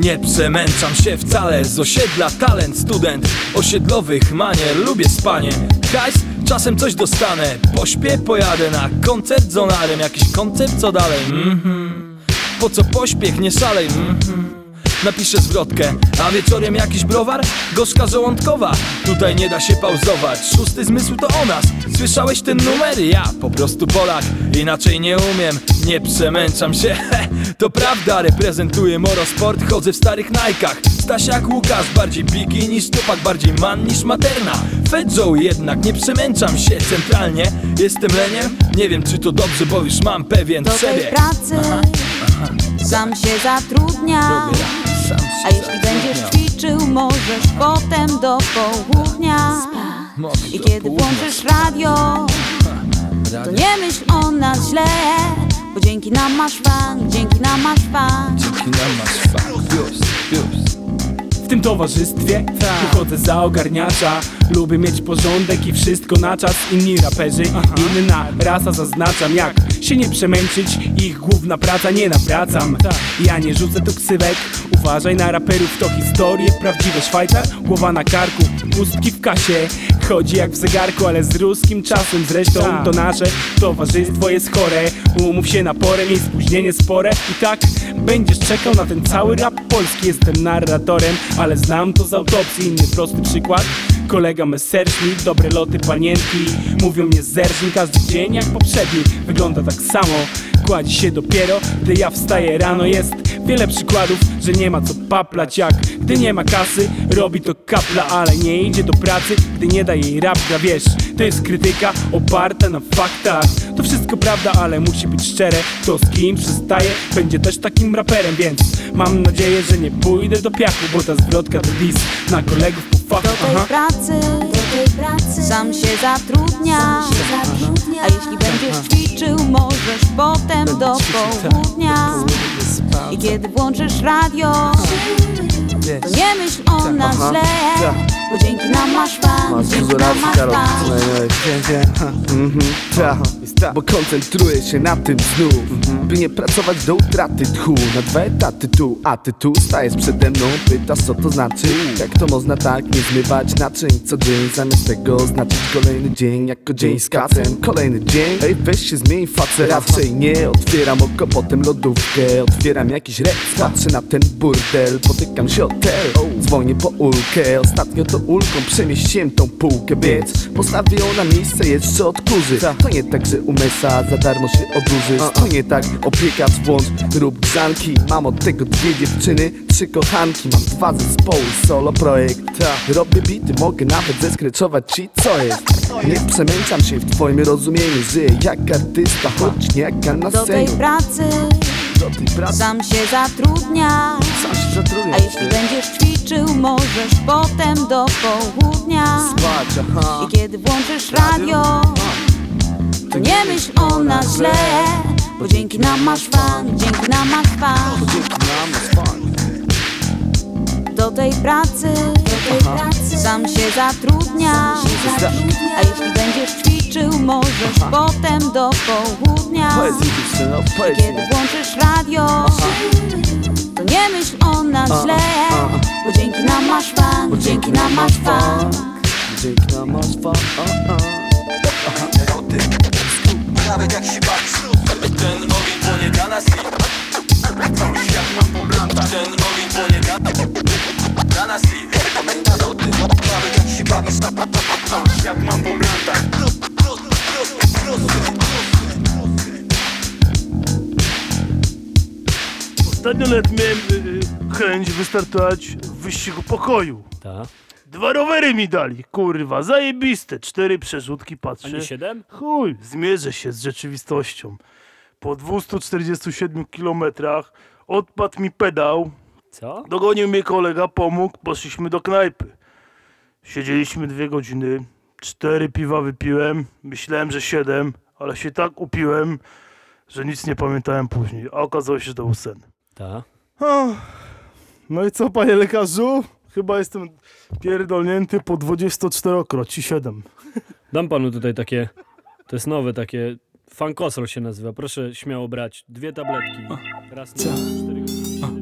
Nie przemęczam się wcale, z osiedla talent, student osiedlowych manier, lubię spanie. Hajs, czasem coś dostanę, pośpię, pojadę na koncert z Onarem. Jakiś koncept, co dalej? Po co pośpiech, nie szalej. Napiszę zwrotkę, a wieczorem jakiś browar? Gorzka żołądkowa, tutaj nie da się pauzować. Szósty zmysł to o nas, słyszałeś ten numer? Ja po prostu Polak, inaczej nie umiem. Nie przemęczam się, to prawda. Reprezentuję Morosport, chodzę w starych Nike'ach. Stasiak Łukasz, bardziej bigi niż tupak, bardziej man niż materna. Fat Joe jednak, nie przemęczam się centralnie. Jestem leniem? Nie wiem czy to dobrze, bo już mam pewien do przebieg. tej pracy sam się zatrudnia. A jeśli będziesz ćwiczył, możesz potem do południa. I kiedy włączysz radio, to nie myśl o nas źle, bo dzięki nam masz fan, dzięki nam masz fan. Dzięki nam masz fan, już. W tym towarzystwie wychodzę za ogarniacza. Lubię mieć porządek i wszystko na czas. Inni raperzy, inna rasa, zaznaczam jak się nie przemęczyć. Ich główna praca nie nawracam. Ja nie rzucę tu ksywek, uważaj na raperów, to historie prawdziwe. Szwajcar, głowa na karku, pustki w kasie. Chodzi jak w zegarku, ale z ruskim czasem. Zresztą to nasze towarzystwo jest chore. Umów się na porę, miej spóźnienie spore. I tak będziesz czekał na ten cały rap polski. Jestem narratorem, ale znam to z autopsji. Inny prosty przykład, kolega Messerschmitt, dobre loty panienki. Mówią mnie zerżnij, każdy dzień jak poprzedni wygląda tak samo. Kładzi się dopiero, gdy ja wstaję rano. Jest wiele przykładów, że nie ma co paplać. Jak gdy nie ma kasy, robi to kapla, ale nie idzie do pracy, gdy nie da jej rapka. Wiesz, to jest krytyka oparta na faktach. To wszystko prawda, ale musi być szczere. To z kim przestaje, będzie też takim raperem. Więc mam nadzieję, że nie pójdę do piachu, bo ta zwrotka to diss na kolegów po fachu. Do tej pracy sam się zatrudnia. A jeśli będziesz ćwiczył, możesz potem do południa. I kiedy włączysz radio, to nie myśl o nas źle, bo dzięki nam masz fan, dzięki nam masz fan. Bo koncentruję się na tym znów, by nie pracować do utraty tchu. Na 2 etaty tu, a ty tu stajesz przede mną, pytasz co to znaczy. Jak to można tak nie zmywać naczyń co dzień, zamiast tego oznaczyć kolejny dzień jako dzień z kacem. Kolejny dzień, ej weź się zmień facet. Raczej nie otwieram oko, potem lodówkę, otwieram jakiś rec, patrzę na ten burdel, potykam się o tel, dzwonię po ulkę. Ostatnio to ulką przemieściłem tą półkę, więc postawię ją na miejsce, jeszcze odkurzy. To nie tak, że umesa za darmo się odurzysz. To nie tak, opiekacz włącz, rób grzanki. Mam od tego 2 dziewczyny, 3 kochanki. Mam 2 zespoły, solo projekt. Robię bity, mogę nawet zeskreczować ci co jest. Nie przemęczam się w twoim rozumieniu, żyję jak artysta, choć nie jak na Do tej scenie. pracy sam się zatrudnia. Sam się zatrudniam. A jeśli będziesz ćwiczył, możesz potem do południa. Spać, I kiedy włączysz radio, to nie myśl o nas źle, bo dzięki nam masz fan, dzięki nam masz fan. Dzięki nam jest fun. Do tej pracy sam się zatrudnia. A jeśli będziesz ćwiczył, możesz potem do południa. Powiedz mi dziewczyno, powiedz Kiedy mi. włączysz radio, to nie myśl o nas źle, bo dzięki nam masz fan, dzięki nam masz fan. Dzięki nam masz fun. Nawet jak się bawisz, ten ogień płonie dla nas i cały świat mam pogląda. Ten ogień płonie dla nas i nawet jak się bawisz, cały świat mam pogląda. Ostatnio nawet miałem chęć wystartować w wyścigu pokoju. Tak. 2 rowery mi dali, kurwa, zajebiste. 4 przerzutki, A patrzę. nie 7? Chuj, zmierzę się z rzeczywistością. Po 247 kilometrach odpadł mi pedał. Co? Dogonił mnie kolega, pomógł, poszliśmy do knajpy. Siedzieliśmy 2 godziny, 4 piwa wypiłem, myślałem, że 7, ale się tak upiłem, że nic nie pamiętałem później, a okazało się, że to był sen. Tak. No i co, panie lekarzu? Chyba jestem pierdolnięty po 24-kroć i 7. Dam panu tutaj takie, to jest nowe takie, Fankosol się nazywa, proszę śmiało brać 2 tabletki, raz na 4 godziny.